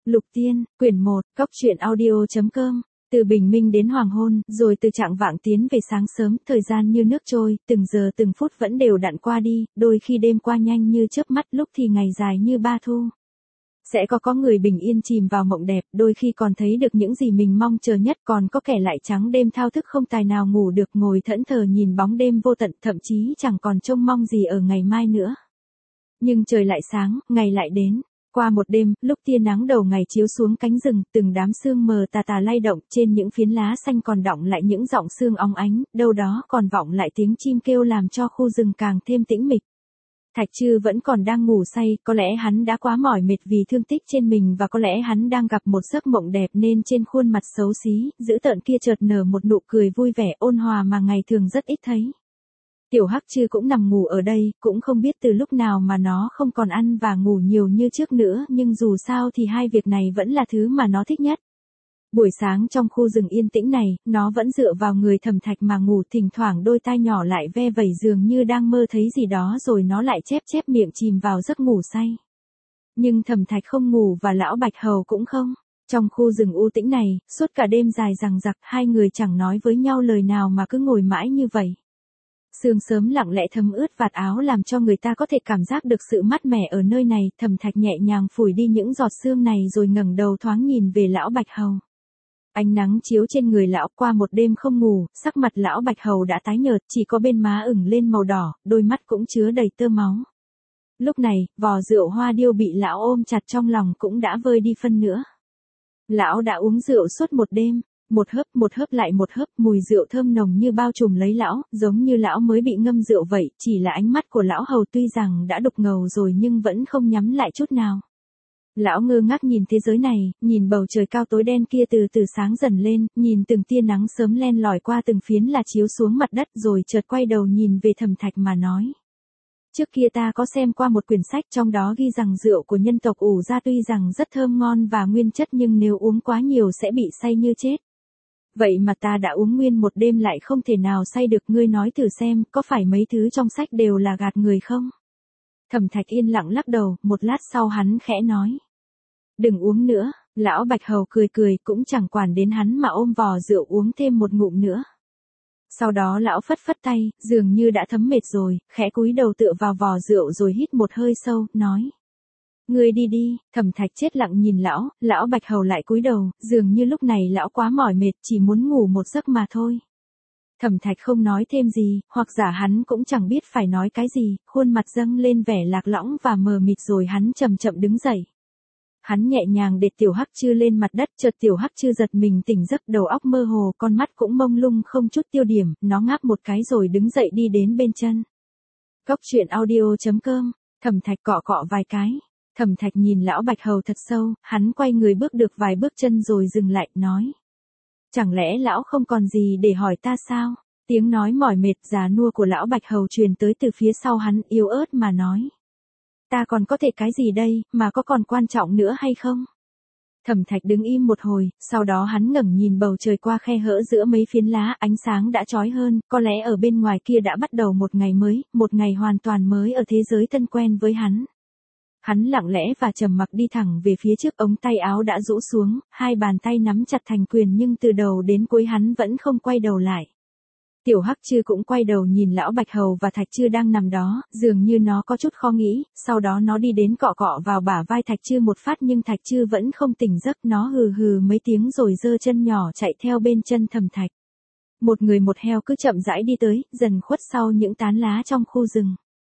Lục Tiên, quyển 1, Cóc truyện audio.com. Từ bình minh đến hoàng hôn, rồi từ trạng vạng tiến về sáng sớm, thời gian như nước trôi, từng giờ từng phút vẫn đều đặn qua đi, đôi khi đêm qua nhanh như chớp mắt, lúc thì ngày dài như ba thu. Sẽ có người bình yên chìm vào mộng đẹp, đôi khi còn thấy được những gì mình mong chờ nhất, còn có kẻ lại trắng đêm thao thức không tài nào ngủ được, ngồi thẫn thờ nhìn bóng đêm vô tận, thậm chí chẳng còn trông mong gì ở ngày mai nữa. Nhưng trời lại sáng, ngày lại đến. Qua một đêm, lúc tia nắng đầu ngày chiếu xuống cánh rừng, từng đám sương mờ tà tà lay động, trên những phiến lá xanh còn đọng lại những giọng sương óng ánh, đâu đó còn vọng lại tiếng chim kêu làm cho khu rừng càng thêm tĩnh mịch. Thạch Trư vẫn còn đang ngủ say, có lẽ hắn đã quá mỏi mệt vì thương tích trên mình, và có lẽ hắn đang gặp một giấc mộng đẹp nên trên khuôn mặt xấu xí, dữ tợn kia chợt nở một nụ cười vui vẻ ôn hòa mà ngày thường rất ít thấy. Tiểu Hắc Trư cũng nằm ngủ ở đây, cũng không biết từ lúc nào mà nó không còn ăn và ngủ nhiều như trước nữa, nhưng dù sao thì hai việc này vẫn là thứ mà nó thích nhất. Buổi sáng trong khu rừng yên tĩnh này, nó vẫn dựa vào người Thẩm Thạch mà ngủ, thỉnh thoảng đôi tai nhỏ lại ve vẩy dường như đang mơ thấy gì đó, rồi nó lại chép chép miệng chìm vào giấc ngủ say. Nhưng Thẩm Thạch không ngủ và lão Bạch Hầu cũng không. Trong khu rừng u tĩnh này, suốt cả đêm dài dằng dặc, hai người chẳng nói với nhau lời nào mà cứ ngồi mãi như vậy. Sương sớm lặng lẽ thấm ướt vạt áo làm cho người ta có thể cảm giác được sự mát mẻ ở nơi này. Thẩm Thạch nhẹ nhàng phủi đi những giọt sương này rồi ngẩng đầu thoáng nhìn về lão Bạch Hầu. Ánh nắng chiếu trên người lão, qua một đêm không ngủ, sắc mặt lão Bạch Hầu đã tái nhợt, chỉ có bên má ửng lên màu đỏ, đôi mắt cũng chứa đầy tơ máu. Lúc này, vò rượu hoa điêu bị lão ôm chặt trong lòng cũng đã vơi đi phân nữa. Lão đã uống rượu suốt một đêm. Một hớp lại một hớp, mùi rượu thơm nồng như bao trùm lấy lão, giống như lão mới bị ngâm rượu vậy, chỉ là ánh mắt của lão Hầu tuy rằng đã đục ngầu rồi nhưng vẫn không nhắm lại chút nào. Lão ngơ ngác nhìn thế giới này, nhìn bầu trời cao tối đen kia từ từ sáng dần lên, nhìn từng tia nắng sớm len lỏi qua từng phiến là chiếu xuống mặt đất, rồi chợt quay đầu nhìn về Thẩm Thạch mà nói. Trước kia ta có xem qua một quyển sách, trong đó ghi rằng rượu của nhân tộc Ủ Gia tuy rằng rất thơm ngon và nguyên chất nhưng nếu uống quá nhiều sẽ bị say như chết. Vậy mà ta đã uống nguyên một đêm lại không thể nào say được, ngươi nói thử xem, có phải mấy thứ trong sách đều là gạt người không? Thẩm Thạch yên lặng lắc đầu, một lát sau hắn khẽ nói. Đừng uống nữa, lão Bạch Hầu cười cười cũng chẳng quản đến hắn mà ôm vò rượu uống thêm một ngụm nữa. Sau đó lão phất phất tay, dường như đã thấm mệt rồi, khẽ cúi đầu tựa vào vò rượu rồi hít một hơi sâu, nói. Ngươi đi đi. Thẩm Thạch chết lặng nhìn lão Bạch Hầu lại cúi đầu, dường như lúc này lão quá mỏi mệt, chỉ muốn ngủ một giấc mà thôi. Thẩm Thạch không nói thêm gì, hoặc giả hắn cũng chẳng biết phải nói cái gì, khuôn mặt dâng lên vẻ lạc lõng và mờ mịt rồi hắn chậm chậm đứng dậy. Hắn nhẹ nhàng đệt Tiểu Hắc Trư lên mặt đất, chợt Tiểu Hắc Trư giật mình tỉnh giấc, đầu óc mơ hồ, con mắt cũng mông lung không chút tiêu điểm, nó ngáp một cái rồi đứng dậy đi đến bên chân. Cóc truyện audio.com. Thẩm Thạch cọ cọ vài cái. Thẩm Thạch nhìn lão Bạch Hầu thật sâu, hắn quay người bước được vài bước chân rồi dừng lại, nói. Chẳng lẽ lão không còn gì để hỏi ta sao? Tiếng nói mỏi mệt già nua của lão Bạch Hầu truyền tới từ phía sau hắn, yếu ớt mà nói. Ta còn có thể cái gì đây, mà có còn quan trọng nữa hay không? Thẩm Thạch đứng im một hồi, sau đó hắn ngẩng nhìn bầu trời qua khe hở giữa mấy phiến lá, ánh sáng đã chói hơn, có lẽ ở bên ngoài kia đã bắt đầu một ngày mới, một ngày hoàn toàn mới ở thế giới thân quen với hắn. Hắn lặng lẽ và trầm mặc đi thẳng về phía trước, ống tay áo đã rũ xuống, hai bàn tay nắm chặt thành quyền nhưng từ đầu đến cuối hắn vẫn không quay đầu lại. Tiểu Hắc Trư cũng quay đầu nhìn lão Bạch Hầu và Thạch Trư đang nằm đó, dường như nó có chút khó nghĩ, sau đó nó đi đến cọ cọ vào bả vai Thạch Trư một phát nhưng Thạch Trư vẫn không tỉnh giấc, nó hừ hừ mấy tiếng rồi giơ chân nhỏ chạy theo bên chân Thẩm Thạch. Một người một heo cứ chậm rãi đi tới, dần khuất sau những tán lá trong khu rừng.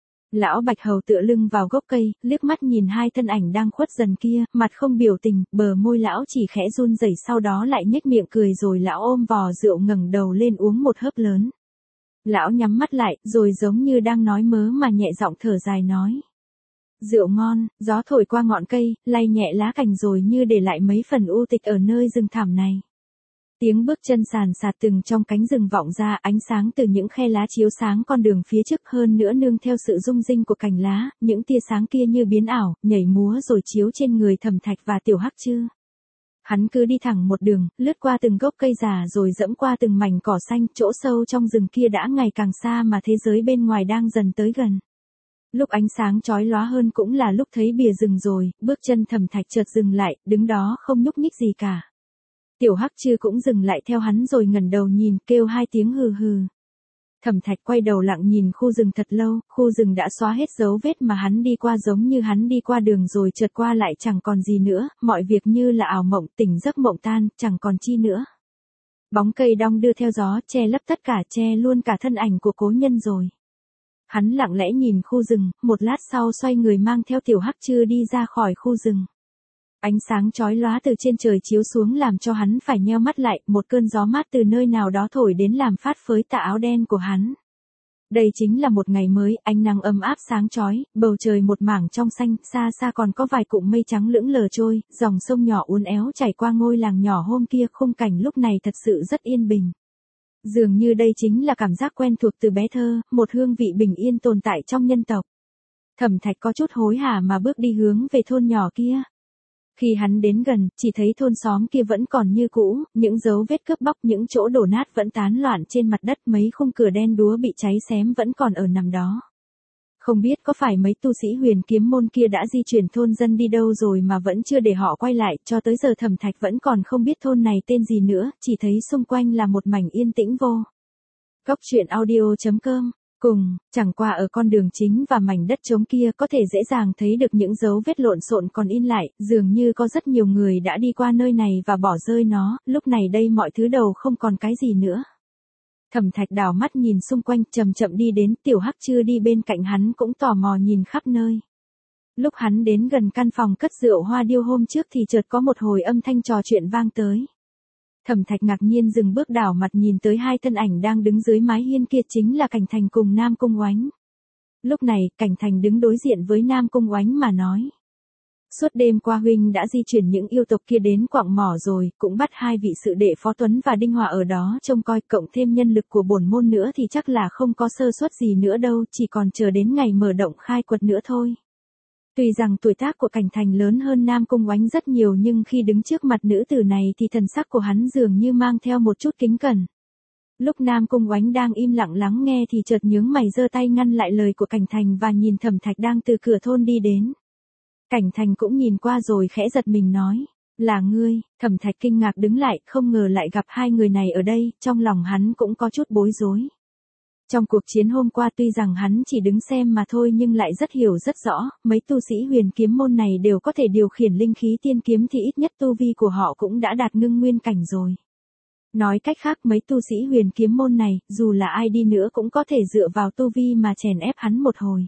Lão Bạch Hầu tựa lưng vào gốc cây, liếc mắt nhìn hai thân ảnh đang khuất dần kia, mặt không biểu tình, bờ môi lão chỉ khẽ run rẩy, sau đó lại nhếch miệng cười rồi lão ôm vò rượu ngẩng đầu lên uống một hớp lớn. Lão nhắm mắt lại, rồi giống như đang nói mớ mà nhẹ giọng thở dài nói. Rượu ngon, gió thổi qua ngọn cây, lay nhẹ lá cành rồi như để lại mấy phần u tịch ở nơi rừng thảm này. Tiếng bước chân sàn sạt từng trong cánh rừng vọng ra, ánh sáng từ những khe lá chiếu sáng con đường phía trước, hơn nữa nương theo sự rung rinh của cành lá, những tia sáng kia như biến ảo, nhảy múa rồi chiếu trên người Thẩm Thạch và Tiểu Hắc Trư. Hắn cứ đi thẳng một đường, lướt qua từng gốc cây già rồi dẫm qua từng mảnh cỏ xanh, chỗ sâu trong rừng kia đã ngày càng xa mà thế giới bên ngoài đang dần tới gần. Lúc ánh sáng chói lóa hơn cũng là lúc thấy bìa rừng rồi, bước chân Thẩm Thạch chợt dừng lại, đứng đó không nhúc nhích gì cả. Tiểu Hắc Trư cũng dừng lại theo hắn rồi ngẩng đầu nhìn, kêu hai tiếng hừ hừ. Thẩm Thạch quay đầu lặng nhìn khu rừng thật lâu, khu rừng đã xóa hết dấu vết mà hắn đi qua, giống như hắn đi qua đường rồi chợt qua lại chẳng còn gì nữa, mọi việc như là ảo mộng, tỉnh giấc mộng tan, chẳng còn chi nữa. Bóng cây đong đưa theo gió, che lấp tất cả, che luôn cả thân ảnh của cố nhân rồi. Hắn lặng lẽ nhìn khu rừng, một lát sau xoay người mang theo Tiểu Hắc Trư đi ra khỏi khu rừng. Ánh sáng chói lóa từ trên trời chiếu xuống làm cho hắn phải nheo mắt lại, một cơn gió mát từ nơi nào đó thổi đến làm phát phới tà áo đen của hắn. Đây chính là một ngày mới, ánh nắng ấm áp sáng chói, bầu trời một mảng trong xanh, xa xa còn có vài cụm mây trắng lững lờ trôi, dòng sông nhỏ uốn éo chảy qua ngôi làng nhỏ hôm kia, khung cảnh lúc này thật sự rất yên bình. Dường như đây chính là cảm giác quen thuộc từ bé thơ, một hương vị bình yên tồn tại trong nhân tộc. Thẩm Thạch có chút hối hả mà bước đi hướng về thôn nhỏ kia. Khi hắn đến gần, chỉ thấy thôn xóm kia vẫn còn như cũ, những dấu vết cướp bóc, những chỗ đổ nát vẫn tán loạn trên mặt đất, mấy khung cửa đen đúa bị cháy xém vẫn còn ở nằm đó. Không biết có phải mấy tu sĩ Huyền Kiếm môn kia đã di chuyển thôn dân đi đâu rồi mà vẫn chưa để họ quay lại, cho tới giờ Thẩm Thạch vẫn còn không biết thôn này tên gì nữa, chỉ thấy xung quanh là một mảnh yên tĩnh vô. Cốc truyện audio.com. Cùng, chẳng qua ở con đường chính và mảnh đất trống kia có thể dễ dàng thấy được những dấu vết lộn xộn còn in lại, dường như có rất nhiều người đã đi qua nơi này và bỏ rơi nó, lúc này đây mọi thứ đầu không còn cái gì nữa. Thẩm Thạch đảo mắt nhìn xung quanh, chậm chậm đi đến, Tiểu Hắc Trư đi bên cạnh hắn cũng tò mò nhìn khắp nơi. Lúc hắn đến gần căn phòng cất rượu Hoa Điêu hôm trước thì chợt có một hồi âm thanh trò chuyện vang tới. Thẩm Thạch ngạc nhiên dừng bước đảo mặt nhìn tới hai thân ảnh đang đứng dưới mái hiên kia, chính là Cảnh Thành cùng Nam Cung Oánh. Lúc này, Cảnh Thành đứng đối diện với Nam Cung Oánh mà nói. Suốt đêm qua huynh đã di chuyển những yêu tộc kia đến quặng mỏ rồi, cũng bắt hai vị sự đệ Phó Tuấn và Đinh Hòa ở đó trông coi, cộng thêm nhân lực của bổn môn nữa thì chắc là không có sơ suất gì nữa đâu, chỉ còn chờ đến ngày mở động khai quật nữa thôi. Tuy rằng tuổi tác của Cảnh Thành lớn hơn Nam Cung Oánh rất nhiều, nhưng khi đứng trước mặt nữ tử này thì thần sắc của hắn dường như mang theo một chút kính cẩn. Lúc Nam Cung Oánh đang im lặng lắng nghe thì chợt nhướng mày giơ tay ngăn lại lời của Cảnh Thành và nhìn Thẩm Thạch đang từ cửa thôn đi đến. Cảnh Thành cũng nhìn qua rồi khẽ giật mình nói, là ngươi. Thẩm Thạch kinh ngạc đứng lại, không ngờ lại gặp hai người này ở đây, trong lòng hắn cũng có chút bối rối. Trong cuộc chiến hôm qua tuy rằng hắn chỉ đứng xem mà thôi nhưng lại rất hiểu rất rõ, mấy tu sĩ Huyền Kiếm môn này đều có thể điều khiển linh khí tiên kiếm thì ít nhất tu vi của họ cũng đã đạt ngưng nguyên cảnh rồi. Nói cách khác, mấy tu sĩ Huyền Kiếm môn này, dù là ai đi nữa cũng có thể dựa vào tu vi mà chèn ép hắn một hồi.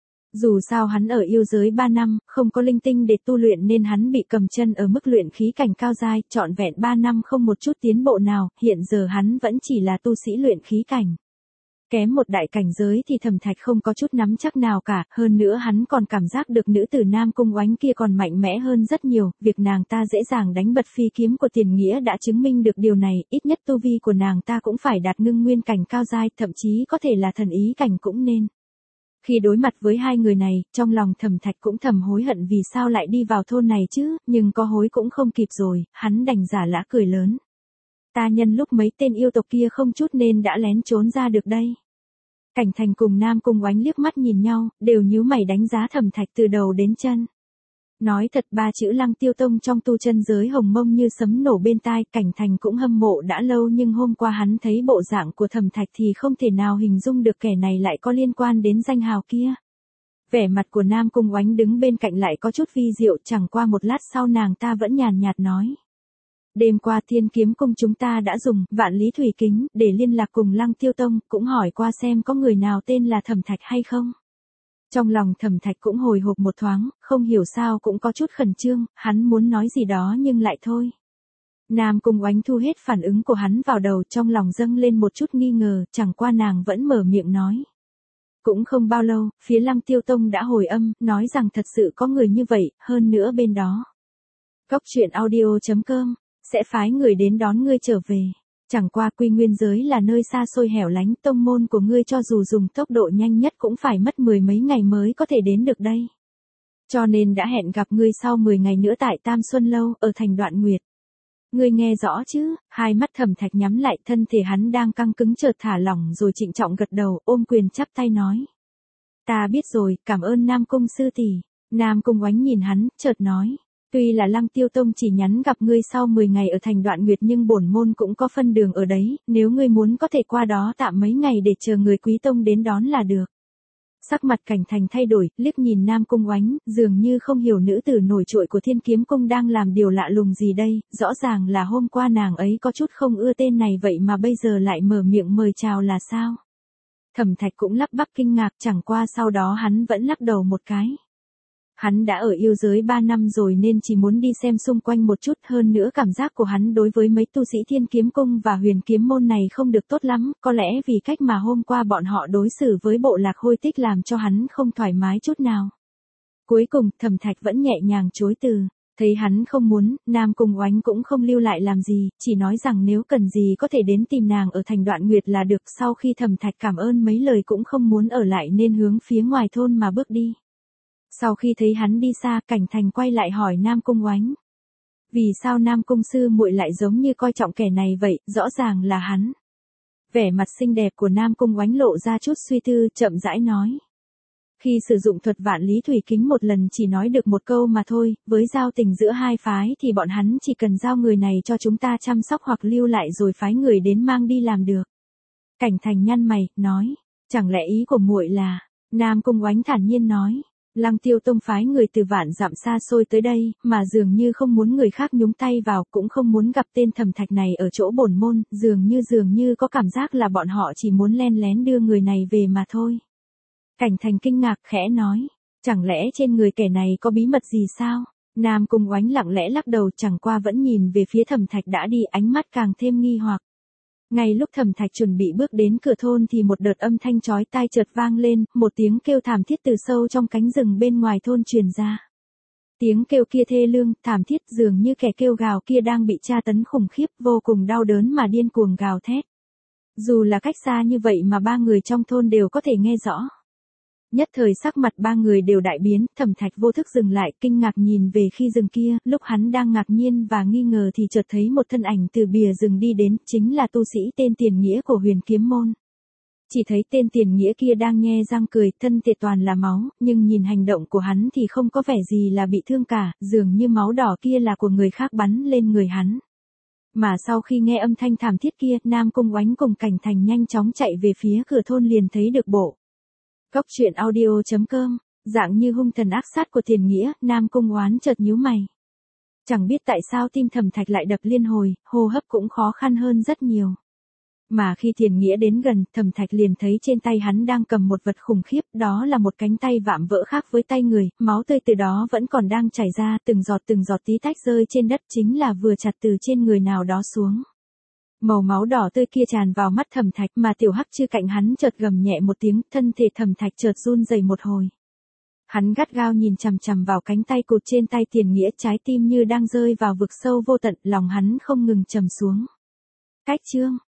Dù sao hắn ở yêu giới 3 năm, không có linh tinh để tu luyện nên hắn bị cầm chân ở mức luyện khí cảnh cao giai, trọn vẹn 3 năm không một chút tiến bộ nào, hiện giờ hắn vẫn chỉ là tu sĩ luyện khí cảnh. Kém một đại cảnh giới thì Thẩm Thạch không có chút nắm chắc nào cả, hơn nữa hắn còn cảm giác được nữ tử Nam Cung Oánh kia còn mạnh mẽ hơn rất nhiều, việc nàng ta dễ dàng đánh bật phi kiếm của Tiền Nghĩa đã chứng minh được điều này, ít nhất tu vi của nàng ta cũng phải đạt ngưng nguyên cảnh cao giai, thậm chí có thể là thần ý cảnh cũng nên. Khi đối mặt với hai người này, trong lòng Thẩm Thạch cũng thầm hối hận vì sao lại đi vào thôn này chứ, nhưng có hối cũng không kịp rồi, hắn đành giả lã cười lớn. Ta nhân lúc mấy tên yêu tộc kia không chút nên đã lén trốn ra được đây. Cảnh Thành cùng Nam Cung Oánh liếc mắt nhìn nhau, đều nhíu mày đánh giá Thẩm Thạch từ đầu đến chân. Nói thật, ba chữ Lăng Tiêu Tông trong tu chân giới hồng mông như sấm nổ bên tai, Cảnh Thành cũng hâm mộ đã lâu nhưng hôm qua hắn thấy bộ dạng của Thẩm Thạch thì không thể nào hình dung được kẻ này lại có liên quan đến danh hào kia. Vẻ mặt của Nam Cung Oánh đứng bên cạnh lại có chút vi diệu, chẳng qua một lát sau nàng ta vẫn nhàn nhạt nói. Đêm qua Thiên Kiếm Cung chúng ta đã dùng Vạn Lý Thủy Kính để liên lạc cùng Lăng Tiêu Tông, cũng hỏi qua xem có người nào tên là Thẩm Thạch hay không. Trong lòng Thẩm Thạch cũng hồi hộp một thoáng, không hiểu sao cũng có chút khẩn trương, hắn muốn nói gì đó nhưng lại thôi. Nam Cung Oánh thu hết phản ứng của hắn vào đầu, trong lòng dâng lên một chút nghi ngờ, chẳng qua nàng vẫn mở miệng nói. Cũng không bao lâu, phía Lăng Tiêu Tông đã hồi âm, nói rằng thật sự có người như vậy, hơn nữa bên đó. Cốc truyện audio.com sẽ phái người đến đón ngươi trở về. Chẳng qua Quy Nguyên giới là nơi xa xôi hẻo lánh, tông môn của ngươi cho dù dùng tốc độ nhanh nhất cũng phải mất 10 mấy ngày mới có thể đến được đây. Cho nên đã hẹn gặp ngươi sau 10 ngày nữa tại Tam Xuân Lâu, ở thành Đoạn Nguyệt. Ngươi nghe rõ chứ? Hai mắt Thẩm Thạch nhắm lại, thân thể hắn đang căng cứng chợt thả lỏng rồi trịnh trọng gật đầu, ôm quyền chắp tay nói. Ta biết rồi, cảm ơn Nam Cung sư tỷ. Nam Cung Oánh nhìn hắn, chợt nói. Tuy là Lăng Tiêu Tông chỉ nhắn gặp ngươi sau 10 ngày ở thành Đoạn Nguyệt nhưng bổn môn cũng có phân đường ở đấy, nếu ngươi muốn có thể qua đó tạm mấy ngày để chờ người Quý Tông đến đón là được. Sắc mặt Cảnh Thành thay đổi, liếc nhìn Nam Cung Oánh, dường như không hiểu nữ tử nổi trội của Thiên Kiếm Cung đang làm điều lạ lùng gì đây, rõ ràng là hôm qua nàng ấy có chút không ưa tên này vậy mà bây giờ lại mở miệng mời chào là sao? Thẩm Thạch cũng lắp bắp kinh ngạc, chẳng qua sau đó hắn vẫn lắc đầu một cái. Hắn đã ở yêu giới 3 năm rồi nên chỉ muốn đi xem xung quanh một chút, hơn nữa cảm giác của hắn đối với mấy tu sĩ Thiên Kiếm Cung và Huyền Kiếm Môn này không được tốt lắm, có lẽ vì cách mà hôm qua bọn họ đối xử với bộ lạc Hôi Tích làm cho hắn không thoải mái chút nào. Cuối cùng, Thẩm Thạch vẫn nhẹ nhàng chối từ. Thấy hắn không muốn, Nam Cung Oánh cũng không lưu lại làm gì, chỉ nói rằng nếu cần gì có thể đến tìm nàng ở thành Đoạn Nguyệt là được. Sau khi Thẩm Thạch cảm ơn mấy lời cũng không muốn ở lại nên hướng phía ngoài thôn mà bước đi. Sau khi thấy hắn đi xa, Cảnh Thành quay lại hỏi Nam Cung Oánh. Vì sao Nam Cung sư muội lại giống như coi trọng kẻ này vậy, rõ ràng là hắn. Vẻ mặt xinh đẹp của Nam Cung Oánh lộ ra chút suy tư, chậm rãi nói. Khi sử dụng thuật vạn lý thủy kính một lần chỉ nói được một câu mà thôi, với giao tình giữa hai phái thì bọn hắn chỉ cần giao người này cho chúng ta chăm sóc hoặc lưu lại rồi phái người đến mang đi làm được. Cảnh Thành nhăn mày, nói, chẳng lẽ ý của muội là, Nam Cung Oánh thản nhiên nói. Lăng Tiêu Tông phái người từ vạn dặm xa xôi tới đây, mà dường như không muốn người khác nhúng tay vào, cũng không muốn gặp tên Thẩm Thạch này ở chỗ bổn môn, dường như có cảm giác là bọn họ chỉ muốn len lén đưa người này về mà thôi. Cảnh Thành kinh ngạc khẽ nói, chẳng lẽ trên người kẻ này có bí mật gì sao? Nam Cung Oánh lặng lẽ lắc đầu, chẳng qua vẫn nhìn về phía Thẩm Thạch đã đi, ánh mắt càng thêm nghi hoặc. Ngay lúc Thẩm Thạch chuẩn bị bước đến cửa thôn thì một đợt âm thanh chói tai chợt vang lên, một tiếng kêu thảm thiết từ sâu trong cánh rừng bên ngoài thôn truyền ra. Tiếng kêu kia thê lương, thảm thiết, dường như kẻ kêu gào kia đang bị tra tấn khủng khiếp, vô cùng đau đớn mà điên cuồng gào thét. Dù là cách xa như vậy mà ba người trong thôn đều có thể nghe rõ. Nhất thời sắc mặt ba người đều đại biến, Thẩm Thạch vô thức dừng lại, kinh ngạc nhìn về khi rừng kia, lúc hắn đang ngạc nhiên và nghi ngờ thì chợt thấy một thân ảnh từ bìa rừng đi đến, chính là tu sĩ tên Tiền Nghĩa của Huyền Kiếm Môn. Chỉ thấy tên Tiền Nghĩa kia đang nhe răng cười, thân thể toàn là máu, nhưng nhìn hành động của hắn thì không có vẻ gì là bị thương cả, dường như máu đỏ kia là của người khác bắn lên người hắn. Mà sau khi nghe âm thanh thảm thiết kia, Nam Cung Oánh cùng Cảnh Thành nhanh chóng chạy về phía cửa thôn liền thấy được bộ. Góc truyện audio.com, dạng như hung thần ác sát của Tiền Nghĩa, Nam Cung Oán chợt nhíu mày. Chẳng biết tại sao tim Thẩm Thạch lại đập liên hồi, hô hấp cũng khó khăn hơn rất nhiều. Mà khi Tiền Nghĩa đến gần, Thẩm Thạch liền thấy trên tay hắn đang cầm một vật khủng khiếp, đó là một cánh tay vạm vỡ khác với tay người, máu tươi từ đó vẫn còn đang chảy ra, từng giọt tí tách rơi trên đất, chính là vừa chặt từ trên người nào đó xuống. Màu máu đỏ tươi kia tràn vào mắt Thẩm Thạch mà Tiểu Hắc Chư cạnh hắn chợt gầm nhẹ một tiếng, thân thể Thẩm Thạch chợt run rẩy một hồi. Hắn gắt gao nhìn chằm chằm vào cánh tay cụt trên tay Tiền Nghĩa, trái tim như đang rơi vào vực sâu vô tận, lòng hắn không ngừng trầm xuống. Cách chương